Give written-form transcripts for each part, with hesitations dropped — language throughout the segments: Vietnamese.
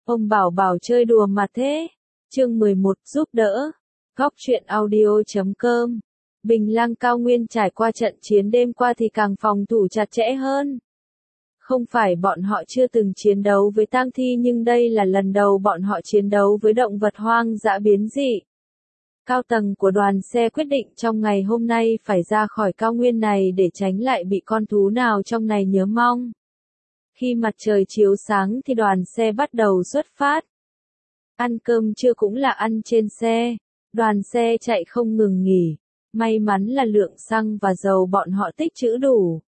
Ông bảo bảo chơi đùa mà thế. Chương 11 giúp đỡ. Góc truyện audio.com. Bình Lăng Cao Nguyên trải qua trận chiến đêm qua thì càng phòng thủ chặt chẽ hơn. Không phải bọn họ chưa từng chiến đấu với tang thi, nhưng đây là lần đầu bọn họ chiến đấu với động vật hoang dã biến dị. Cao tầng của đoàn xe quyết định trong ngày hôm nay phải ra khỏi cao nguyên này để tránh lại bị con thú nào trong này nhớ mong. Khi mặt trời chiếu sáng thì đoàn xe bắt đầu xuất phát. Ăn cơm trưa cũng là ăn trên xe. Đoàn xe chạy không ngừng nghỉ. May mắn là lượng xăng và dầu bọn họ tích trữ đủ.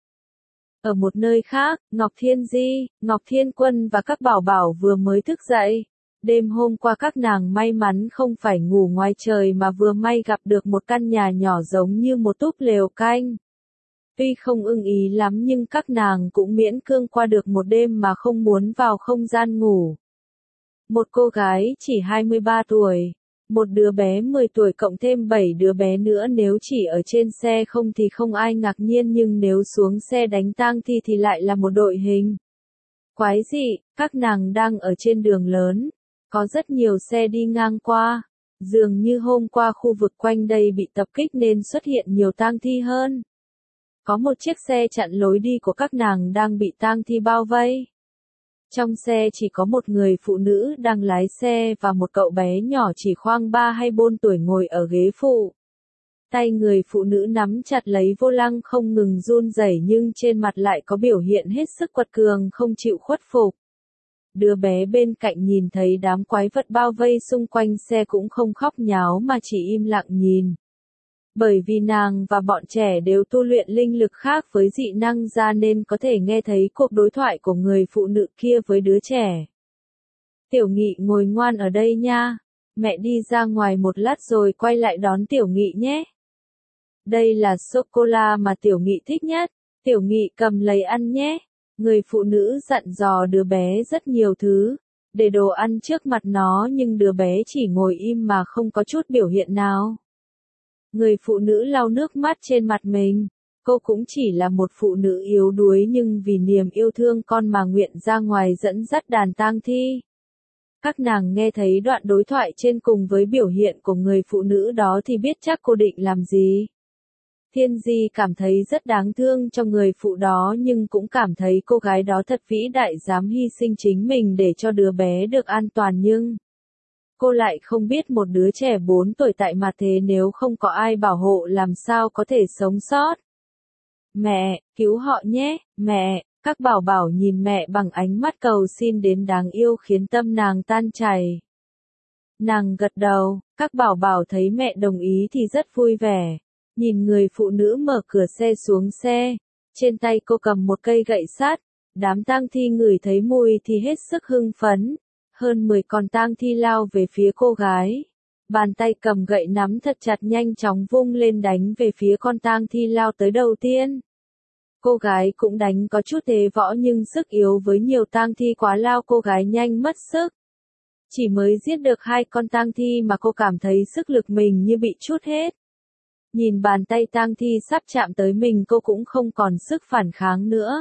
Ở một nơi khác, Ngọc Thiên Di, Ngọc Thiên Quân và các bảo bảo vừa mới thức dậy. Đêm hôm qua các nàng may mắn không phải ngủ ngoài trời mà vừa may gặp được một căn nhà nhỏ giống như một túp lều canh. Tuy không ưng ý lắm nhưng các nàng cũng miễn cưỡng qua được một đêm mà không muốn vào không gian ngủ. Một cô gái chỉ 23 tuổi, một đứa bé 10 tuổi cộng thêm 7 đứa bé nữa, nếu chỉ ở trên xe không thì không ai ngạc nhiên, nhưng nếu xuống xe đánh tang thi thì lại là một đội hình. Quái dị, các nàng đang ở trên đường lớn, có rất nhiều xe đi ngang qua. Dường như hôm qua khu vực quanh đây bị tập kích nên xuất hiện nhiều tang thi hơn. Có một chiếc xe chặn lối đi của các nàng đang bị tang thi bao vây. Trong xe chỉ có một người phụ nữ đang lái xe và một cậu bé nhỏ chỉ khoảng 3 hay 4 tuổi ngồi ở ghế phụ. Tay người phụ nữ nắm chặt lấy vô lăng không ngừng run rẩy, nhưng trên mặt lại có biểu hiện hết sức quật cường không chịu khuất phục. Đứa bé bên cạnh nhìn thấy đám quái vật bao vây xung quanh xe cũng không khóc nháo mà chỉ im lặng nhìn. Bởi vì nàng và bọn trẻ đều tu luyện linh lực khác với dị năng ra nên có thể nghe thấy cuộc đối thoại của người phụ nữ kia với đứa trẻ. Tiểu Nghị ngồi ngoan ở đây nha. Mẹ đi ra ngoài một lát rồi quay lại đón Tiểu Nghị nhé. Đây là sô-cô-la mà Tiểu Nghị thích nhất. Tiểu Nghị cầm lấy ăn nhé. Người phụ nữ dặn dò đứa bé rất nhiều thứ, để đồ ăn trước mặt nó, nhưng đứa bé chỉ ngồi im mà không có chút biểu hiện nào. Người phụ nữ lau nước mắt trên mặt mình. Cô cũng chỉ là một phụ nữ yếu đuối nhưng vì niềm yêu thương con mà nguyện ra ngoài dẫn dắt đàn tang thi. Các nàng nghe thấy đoạn đối thoại trên cùng với biểu hiện của người phụ nữ đó thì biết chắc cô định làm gì. Thiên Di cảm thấy rất đáng thương cho người phụ đó, nhưng cũng cảm thấy cô gái đó thật vĩ đại, dám hy sinh chính mình để cho đứa bé được an toàn, nhưng cô lại không biết một đứa trẻ 4 tuổi tại mặt thế nếu không có ai bảo hộ làm sao có thể sống sót. Mẹ, cứu họ nhé, mẹ. Các bảo bảo nhìn mẹ bằng ánh mắt cầu xin đến đáng yêu khiến tâm nàng tan chảy. Nàng gật đầu, các bảo bảo thấy mẹ đồng ý thì rất vui vẻ. Nhìn người phụ nữ mở cửa xe xuống xe, trên tay cô cầm một cây gậy sắt. Đám tang thi ngửi thấy mùi thì hết sức hưng phấn. Hơn 10 con tang thi lao về phía cô gái. Bàn tay cầm gậy nắm thật chặt, nhanh chóng vung lên đánh về phía con tang thi lao tới đầu tiên. Cô gái cũng đánh có chút thế võ nhưng sức yếu với nhiều tang thi quá lao cô gái nhanh mất sức. Chỉ mới giết được 2 con tang thi mà cô cảm thấy sức lực mình như bị trút hết. Nhìn bàn tay tang thi sắp chạm tới mình, cô cũng không còn sức phản kháng nữa.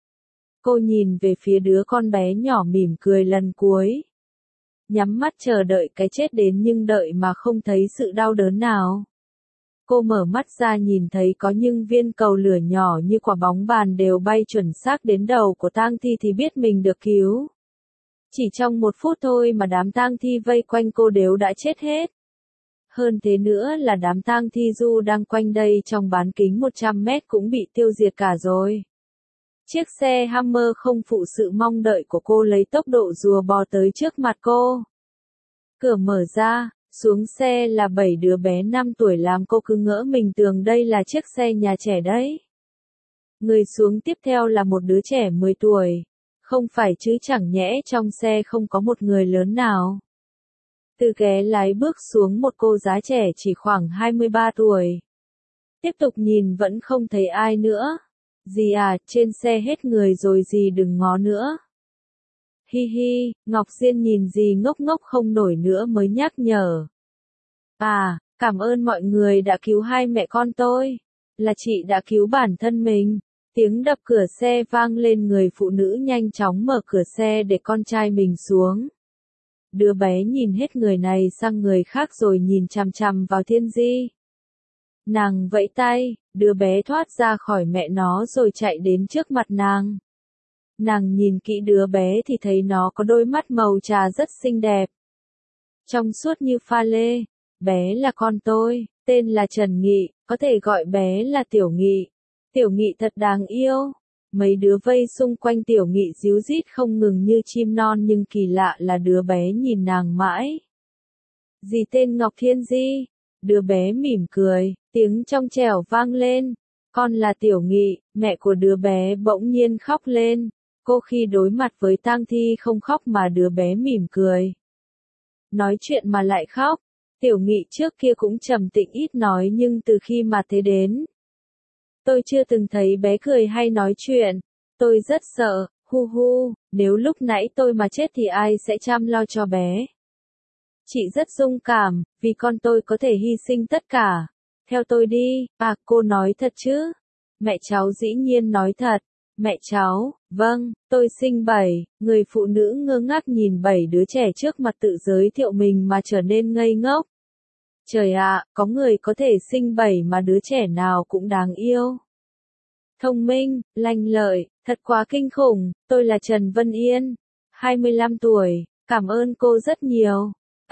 Cô nhìn về phía đứa con bé nhỏ mỉm cười lần cuối. Nhắm mắt chờ đợi cái chết đến nhưng đợi mà không thấy sự đau đớn nào. Cô mở mắt ra nhìn thấy có những viên cầu lửa nhỏ như quả bóng bàn đều bay chuẩn xác đến đầu của tang thi thì biết mình được cứu. Chỉ trong 1 phút thôi mà đám tang thi vây quanh cô đều đã chết hết. Hơn thế nữa là đám tang thi du đang quanh đây trong bán kính 100 mét cũng bị tiêu diệt cả rồi. Chiếc xe Hammer không phụ sự mong đợi của cô, lấy tốc độ rùa bò tới trước mặt cô. Cửa mở ra, xuống xe là 7 đứa bé 5 tuổi làm cô cứ ngỡ mình tưởng đây là chiếc xe nhà trẻ đấy. Người xuống tiếp theo là một đứa trẻ 10 tuổi. Không phải chứ, chẳng nhẽ trong xe không có một người lớn nào. Từ ghế lái bước xuống một cô gái trẻ chỉ khoảng 23 tuổi. Tiếp tục nhìn vẫn không thấy ai nữa. Dì à, trên xe hết người rồi dì đừng ngó nữa. Hi hi, Ngọc Diên nhìn dì ngốc ngốc không nổi nữa mới nhắc nhở. À, cảm ơn mọi người đã cứu 2 mẹ con tôi. Là chị đã cứu bản thân mình. Tiếng đập cửa xe vang lên, người phụ nữ nhanh chóng mở cửa xe để con trai mình xuống. Đứa bé nhìn hết người này sang người khác rồi nhìn chằm chằm vào Thiên Di. Nàng vẫy tay, đứa bé thoát ra khỏi mẹ nó rồi chạy đến trước mặt nàng. Nàng nhìn kỹ đứa bé thì thấy nó có đôi mắt màu trà rất xinh đẹp. Trong suốt như pha lê. Bé là con tôi, tên là Trần Nghị, có thể gọi bé là Tiểu Nghị. Tiểu Nghị thật đáng yêu. Mấy đứa vây xung quanh Tiểu Nghị ríu rít không ngừng như chim non, nhưng kỳ lạ là đứa bé nhìn nàng mãi. Dì tên Ngọc Thiên Di. Đứa bé mỉm cười, tiếng trong trẻo vang lên. Con là Tiểu Nghị. Mẹ của đứa bé bỗng nhiên khóc lên. Cô khi đối mặt với tang thi không khóc mà đứa bé mỉm cười. Nói chuyện mà lại khóc. Tiểu Nghị trước kia cũng trầm tĩnh ít nói, nhưng từ khi mà thế đến, tôi chưa từng thấy bé cười hay nói chuyện. Tôi rất sợ, hu hu, nếu lúc nãy tôi mà chết thì ai sẽ chăm lo cho bé. Chị rất dũng cảm, vì con tôi có thể hy sinh tất cả. Theo tôi đi, cô nói thật chứ? Mẹ cháu dĩ nhiên nói thật. Mẹ cháu, vâng, tôi sinh 7, người phụ nữ ngơ ngác nhìn 7 đứa trẻ trước mặt tự giới thiệu mình mà trở nên ngây ngốc. Trời ạ, có người có thể sinh 7 mà đứa trẻ nào cũng đáng yêu. Thông minh, lanh lợi, thật quá kinh khủng, tôi là Trần Vân Yên, 25 tuổi, cảm ơn cô rất nhiều.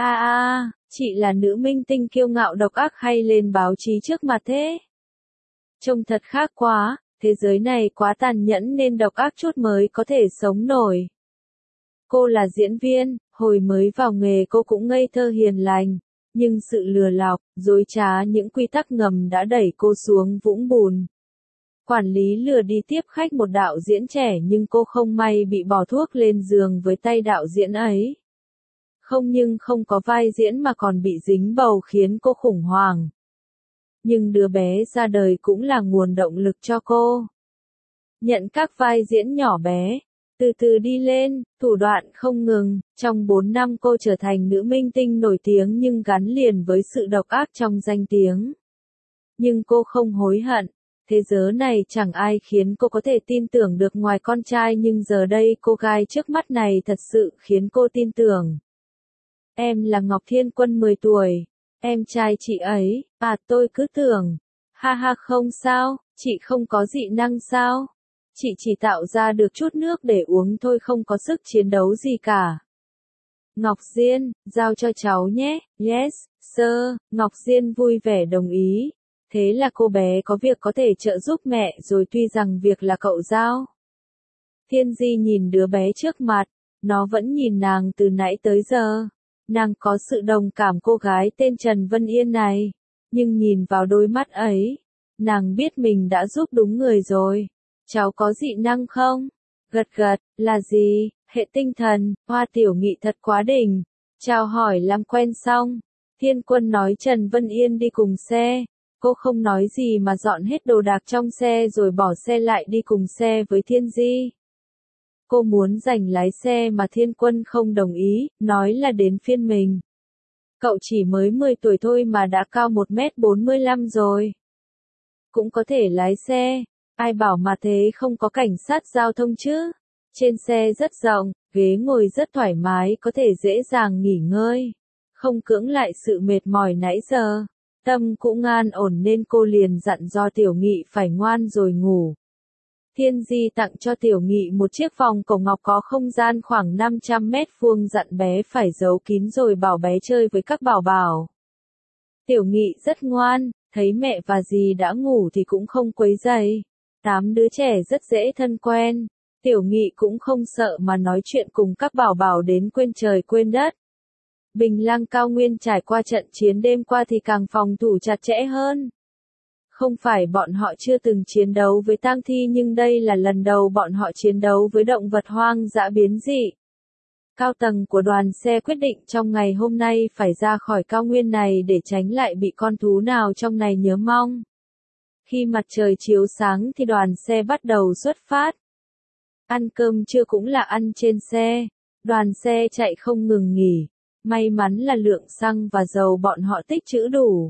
Chị là nữ minh tinh kiêu ngạo độc ác hay lên báo chí trước mặt thế? Trông thật khác quá. Thế giới này quá tàn nhẫn nên độc ác chút mới có thể sống nổi. Cô là diễn viên, hồi mới vào nghề cô cũng ngây thơ hiền lành, nhưng sự lừa lọc, dối trá những quy tắc ngầm đã đẩy cô xuống vũng bùn. Quản lý lừa đi tiếp khách một đạo diễn trẻ, nhưng cô không may bị bỏ thuốc lên giường với tay đạo diễn ấy. Không những không có vai diễn mà còn bị dính bầu khiến cô khủng hoảng. Nhưng đứa bé ra đời cũng là nguồn động lực cho cô. Nhận các vai diễn nhỏ bé, từ từ đi lên, thủ đoạn không ngừng, trong 4 năm cô trở thành nữ minh tinh nổi tiếng nhưng gắn liền với sự độc ác trong danh tiếng. Nhưng cô không hối hận, thế giới này chẳng ai khiến cô có thể tin tưởng được ngoài con trai, nhưng giờ đây cô gái trước mắt này thật sự khiến cô tin tưởng. Em là Ngọc Thiên Quân 10 tuổi. Em trai chị ấy, tôi cứ tưởng. Ha ha, không sao, chị không có dị năng sao? Chị chỉ tạo ra được chút nước để uống thôi, không có sức chiến đấu gì cả. Ngọc Diên, giao cho cháu nhé. Yes, sir. Ngọc Diên vui vẻ đồng ý. Thế là cô bé có việc có thể trợ giúp mẹ rồi, tuy rằng việc là cậu giao. Thiên Di nhìn đứa bé trước mặt, nó vẫn nhìn nàng từ nãy tới giờ. Nàng có sự đồng cảm cô gái tên Trần Vân Yên này, nhưng nhìn vào đôi mắt ấy, nàng biết mình đã giúp đúng người rồi. Cháu có dị năng không? Gật gật, là gì? Hệ tinh thần. Hoa Tiểu Nghị thật quá đỉnh. Chào hỏi làm quen xong, Thiên Quân nói Trần Vân Yên đi cùng xe. Cô không nói gì mà dọn hết đồ đạc trong xe rồi bỏ xe lại đi cùng xe với Thiên Di. Cô muốn giành lái xe mà Thiên Quân không đồng ý, nói là đến phiên mình. Cậu chỉ mới 10 tuổi thôi mà đã cao 1m45 rồi. Cũng có thể lái xe, ai bảo mà thế không có cảnh sát giao thông chứ. Trên xe rất rộng, ghế ngồi rất thoải mái, có thể dễ dàng nghỉ ngơi. Không cưỡng lại sự mệt mỏi nãy giờ. Tâm cũng an ổn nên cô liền dặn dò Tiểu Nghị phải ngoan rồi ngủ. Thiên Di tặng cho Tiểu Nghị một chiếc vòng cổ ngọc có không gian khoảng 500 mét vuông, dặn bé phải giấu kín rồi bảo bé chơi với các bảo bảo. Tiểu Nghị rất ngoan, thấy mẹ và dì đã ngủ thì cũng không quấy rầy. 8 đứa trẻ rất dễ thân quen. Tiểu Nghị cũng không sợ mà nói chuyện cùng các bảo bảo đến quên trời quên đất. Bình Lăng cao nguyên trải qua trận chiến đêm qua thì càng phòng thủ chặt chẽ hơn. Không phải bọn họ chưa từng chiến đấu với tang thi, nhưng đây là lần đầu bọn họ chiến đấu với động vật hoang dã biến dị. Cao tầng của đoàn xe quyết định trong ngày hôm nay phải ra khỏi cao nguyên này để tránh lại bị con thú nào trong này nhớ mong. Khi mặt trời chiếu sáng thì đoàn xe bắt đầu xuất phát. Ăn cơm trưa cũng là ăn trên xe. Đoàn xe chạy không ngừng nghỉ. May mắn là lượng xăng và dầu bọn họ tích trữ đủ.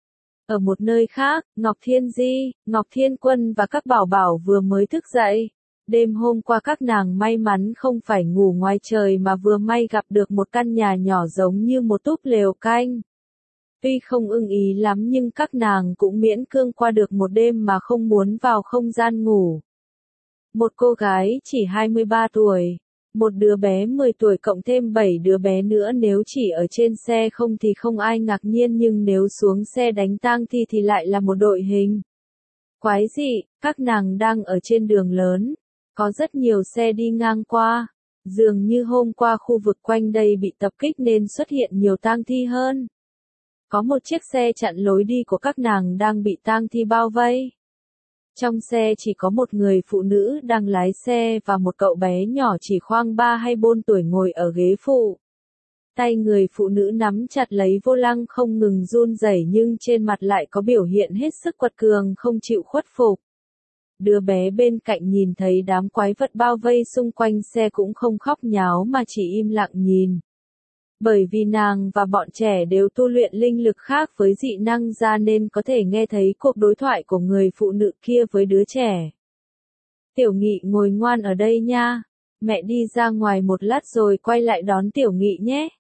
Ở một nơi khác, Ngọc Thiên Di, Ngọc Thiên Quân và các bảo bảo vừa mới thức dậy. Đêm hôm qua các nàng may mắn không phải ngủ ngoài trời mà vừa may gặp được một căn nhà nhỏ giống như một túp lều canh. Tuy không ưng ý lắm nhưng các nàng cũng miễn cưỡng qua được một đêm mà không muốn vào không gian ngủ. Một cô gái chỉ 23 tuổi, một đứa bé 10 tuổi cộng thêm 7 đứa bé nữa, nếu chỉ ở trên xe không thì không ai ngạc nhiên, nhưng nếu xuống xe đánh tang thi thì lại là một đội hình. Quái dị, các nàng đang ở trên đường lớn, có rất nhiều xe đi ngang qua, dường như hôm qua khu vực quanh đây bị tập kích nên xuất hiện nhiều tang thi hơn. Có một chiếc xe chặn lối đi của các nàng đang bị tang thi bao vây. Trong xe chỉ có một người phụ nữ đang lái xe và một cậu bé nhỏ chỉ khoảng 3 hay 4 tuổi ngồi ở ghế phụ. Tay người phụ nữ nắm chặt lấy vô lăng không ngừng run rẩy nhưng trên mặt lại có biểu hiện hết sức quật cường không chịu khuất phục. Đứa bé bên cạnh nhìn thấy đám quái vật bao vây xung quanh xe cũng không khóc nháo mà chỉ im lặng nhìn. Bởi vì nàng và bọn trẻ đều tu luyện linh lực khác với dị năng ra nên có thể nghe thấy cuộc đối thoại của người phụ nữ kia với đứa trẻ. Tiểu Nghị ngồi ngoan ở đây nha, mẹ đi ra ngoài một lát rồi quay lại đón Tiểu Nghị nhé.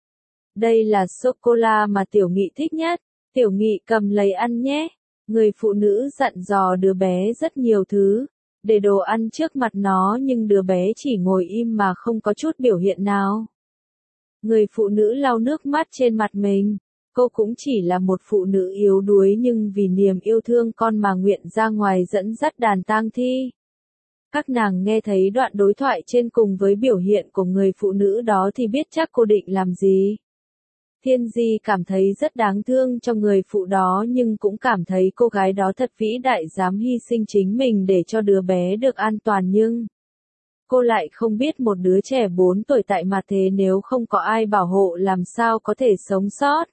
Đây là sô-cô-la mà Tiểu Nghị thích nhất, Tiểu Nghị cầm lấy ăn nhé. Người phụ nữ dặn dò đứa bé rất nhiều thứ, để đồ ăn trước mặt nó nhưng đứa bé chỉ ngồi im mà không có chút biểu hiện nào. Người phụ nữ lau nước mắt trên mặt mình, cô cũng chỉ là một phụ nữ yếu đuối nhưng vì niềm yêu thương con mà nguyện ra ngoài dẫn dắt đàn tang thi. Các nàng nghe thấy đoạn đối thoại trên cùng với biểu hiện của người phụ nữ đó thì biết chắc cô định làm gì. Thiên Di cảm thấy rất đáng thương cho người phụ đó nhưng cũng cảm thấy cô gái đó thật vĩ đại dám hy sinh chính mình để cho đứa bé được an toàn nhưng cô lại không biết một đứa trẻ 4 tuổi tại mặt thế nếu không có ai bảo hộ làm sao có thể sống sót.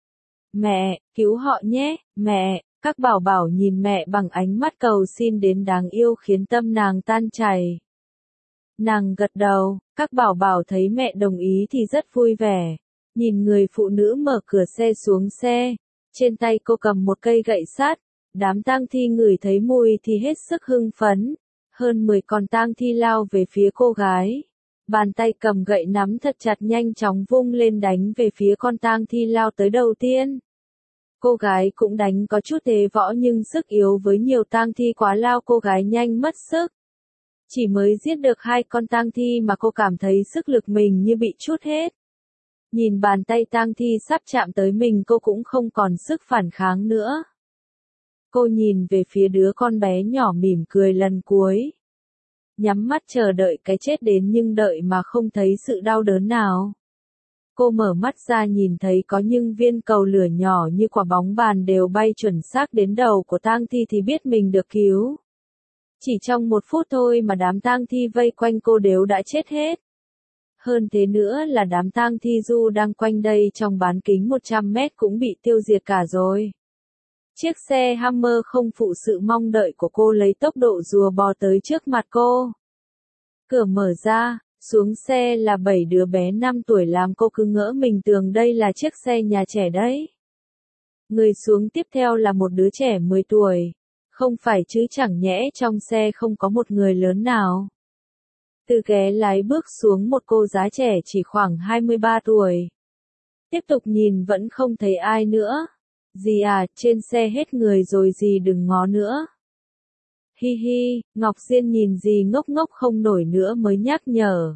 Mẹ, cứu họ nhé, mẹ, các bảo bảo nhìn mẹ bằng ánh mắt cầu xin đến đáng yêu khiến tâm nàng tan chảy. Nàng gật đầu, các bảo bảo thấy mẹ đồng ý thì rất vui vẻ. Nhìn người phụ nữ mở cửa xe xuống xe, trên tay cô cầm một cây gậy sắt, đám tang thi ngửi thấy mùi thì hết sức hưng phấn. Hơn 10 con tang thi lao về phía cô gái. Bàn tay cầm gậy nắm thật chặt nhanh chóng vung lên đánh về phía con tang thi lao tới đầu tiên. Cô gái cũng đánh có chút thế võ nhưng sức yếu với nhiều tang thi quá lao cô gái nhanh mất sức. Chỉ mới giết được 2 con tang thi mà cô cảm thấy sức lực mình như bị trút hết. Nhìn bàn tay tang thi sắp chạm tới mình cô cũng không còn sức phản kháng nữa. Cô nhìn về phía đứa con bé nhỏ mỉm cười lần cuối. Nhắm mắt chờ đợi cái chết đến nhưng đợi mà không thấy sự đau đớn nào. Cô mở mắt ra nhìn thấy có những viên cầu lửa nhỏ như quả bóng bàn đều bay chuẩn xác đến đầu của tang thi thì biết mình được cứu. Chỉ trong 1 phút thôi mà đám tang thi vây quanh cô đều đã chết hết. Hơn thế nữa là đám tang thi du đang quanh đây trong bán kính 100 mét cũng bị tiêu diệt cả rồi. Chiếc xe Hammer không phụ sự mong đợi của cô lấy tốc độ rùa bò tới trước mặt cô. Cửa mở ra, xuống xe là 7 đứa bé 5 tuổi làm cô cứ ngỡ mình tưởng đây là chiếc xe nhà trẻ đấy. Người xuống tiếp theo là một đứa trẻ 10 tuổi. Không phải chứ chẳng nhẽ trong xe không có một người lớn nào. Từ ghế lái bước xuống một cô gái trẻ chỉ khoảng 23 tuổi. Tiếp tục nhìn vẫn không thấy ai nữa. Dì à, trên xe hết người rồi dì đừng ngó nữa. Hi hi, Ngọc Diên nhìn dì ngốc ngốc không nổi nữa mới nhắc nhở.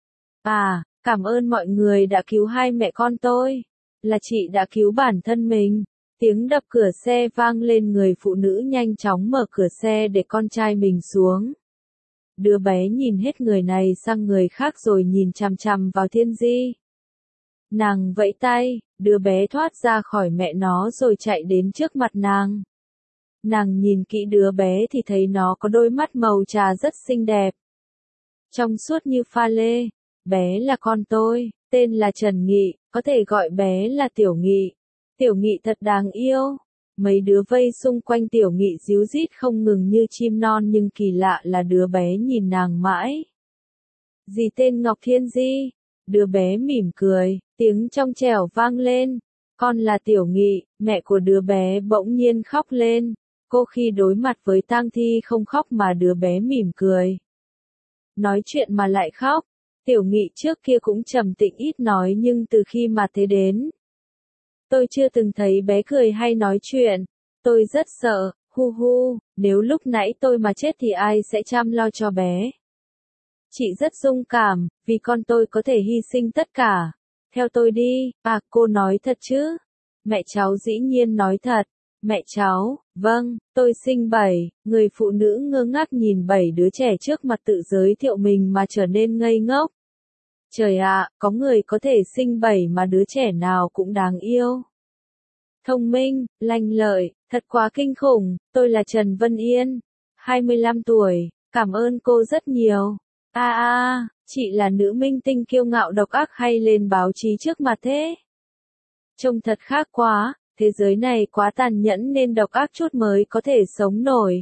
À, cảm ơn mọi người đã cứu 2 mẹ con tôi. Là chị đã cứu bản thân mình. Tiếng đập cửa xe vang lên, người phụ nữ nhanh chóng mở cửa xe để con trai mình xuống. Đứa bé nhìn hết người này sang người khác rồi nhìn chằm chằm vào Thiên Di. Nàng vẫy tay, đứa bé thoát ra khỏi mẹ nó rồi chạy đến trước mặt nàng. Nàng nhìn kỹ đứa bé thì thấy nó có đôi mắt màu trà rất xinh đẹp. Trong suốt như pha lê, bé là con tôi, tên là Trần Nghị, có thể gọi bé là Tiểu Nghị. Tiểu Nghị thật đáng yêu. Mấy đứa vây xung quanh Tiểu Nghị ríu rít không ngừng như chim non nhưng kỳ lạ là đứa bé nhìn nàng mãi. Dì tên Ngọc Thiên Di. Đứa bé mỉm cười, tiếng trong trẻo vang lên. Con là Tiểu Nghị, mẹ của đứa bé bỗng nhiên khóc lên. Cô khi đối mặt với tang thi không khóc mà đứa bé mỉm cười. nói chuyện mà lại khóc. Tiểu Nghị trước kia cũng trầm tĩnh ít nói nhưng từ khi mà thế đến, tôi chưa từng thấy bé cười hay nói chuyện. Tôi rất sợ, hu hu, nếu lúc nãy tôi mà chết thì ai sẽ chăm lo cho bé. Chị rất dũng cảm, vì con tôi có thể hy sinh tất cả. Theo tôi đi, cô nói thật chứ? Mẹ cháu dĩ nhiên nói thật. Mẹ cháu, vâng, tôi sinh 7, người phụ nữ ngơ ngác nhìn 7 đứa trẻ trước mặt tự giới thiệu mình mà trở nên ngây ngốc. Trời ạ, có người có thể sinh 7 mà đứa trẻ nào cũng đáng yêu. Thông minh, lanh lợi, thật quá kinh khủng, tôi là Trần Vân Yên, 25 tuổi, cảm ơn cô rất nhiều. Chị là nữ minh tinh kiêu ngạo độc ác hay lên báo chí trước mặt thế? Trông thật khác quá, thế giới này quá tàn nhẫn nên độc ác chút mới có thể sống nổi.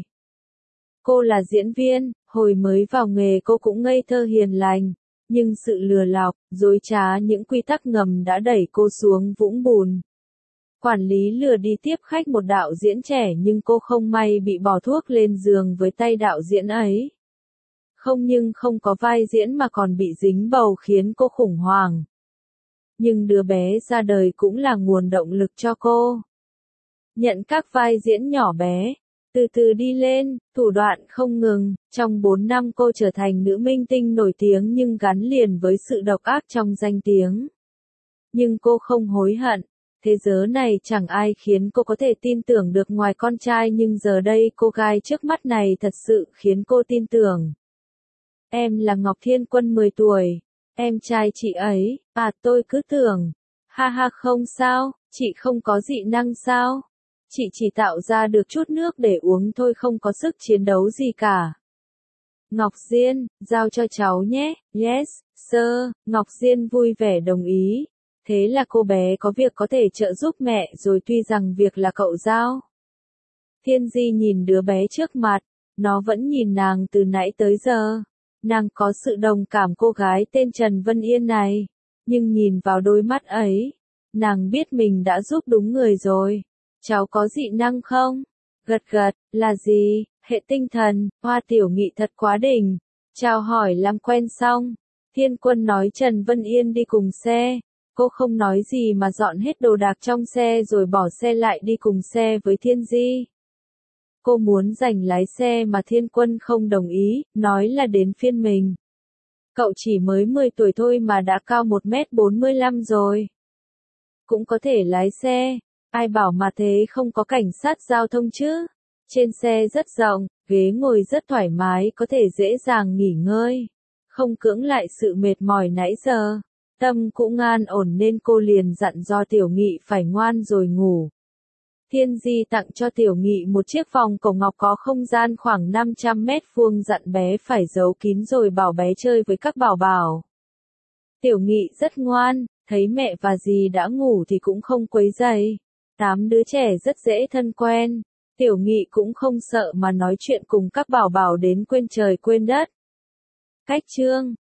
Cô là diễn viên, hồi mới vào nghề cô cũng ngây thơ hiền lành, nhưng sự lừa lọc, dối trá những quy tắc ngầm đã đẩy cô xuống vũng bùn. Quản lý lừa đi tiếp khách một đạo diễn trẻ nhưng cô không may bị bỏ thuốc lên giường với tay đạo diễn ấy. Không nhưng không có vai diễn mà còn bị dính bầu khiến cô khủng hoảng. Nhưng đứa bé ra đời cũng là nguồn động lực cho cô. Nhận các vai diễn nhỏ bé, từ từ đi lên, thủ đoạn không ngừng, trong 4 năm cô trở thành nữ minh tinh nổi tiếng nhưng gắn liền với sự độc ác trong danh tiếng. Nhưng cô không hối hận, thế giới này chẳng ai khiến cô có thể tin tưởng được ngoài con trai nhưng giờ đây cô gái trước mắt này thật sự khiến cô tin tưởng. Em là Ngọc Thiên Quân 10 tuổi, em trai chị ấy, tôi cứ tưởng, ha không sao, chị không có dị năng sao? Chị chỉ tạo ra được chút nước để uống thôi không có sức chiến đấu gì cả. Ngọc Diên, giao cho cháu nhé, yes, sir, Ngọc Diên vui vẻ đồng ý. Thế là cô bé có việc có thể trợ giúp mẹ rồi tuy rằng việc là cậu giao. Thiên Di nhìn đứa bé trước mặt, nó vẫn nhìn nàng từ nãy tới giờ. Nàng có sự đồng cảm cô gái tên Trần Vân Yên này, nhưng nhìn vào đôi mắt ấy, nàng biết mình đã giúp đúng người rồi. Cháu có dị năng không? Gật gật, là gì? Hệ tinh thần, Hoa Tiểu Nghị thật quá đỉnh. Chào hỏi làm quen xong, Thiên Quân nói Trần Vân Yên đi cùng xe. Cô không nói gì mà dọn hết đồ đạc trong xe rồi bỏ xe lại đi cùng xe với Thiên Di. Cô muốn giành lái xe mà Thiên Quân không đồng ý, nói là đến phiên mình. Cậu chỉ mới 10 tuổi thôi mà đã cao 1m45 rồi. Cũng có thể lái xe, ai bảo mà thế không có cảnh sát giao thông chứ. Trên xe rất rộng, ghế ngồi rất thoải mái có thể dễ dàng nghỉ ngơi. Không cưỡng lại sự mệt mỏi nãy giờ. Tâm cũng an ổn nên cô liền dặn do Tiểu Nghị phải ngoan rồi ngủ. Thiên Di tặng cho Tiểu Nghị một chiếc vòng cổ ngọc có không gian khoảng 500 mét vuông dặn bé phải giấu kín rồi bảo bé chơi với các bảo bảo. Tiểu Nghị rất ngoan, thấy mẹ và dì đã ngủ thì cũng không quấy rầy. 8 đứa trẻ rất dễ thân quen. Tiểu Nghị cũng không sợ mà nói chuyện cùng các bảo bảo đến quên trời quên đất. Cách chương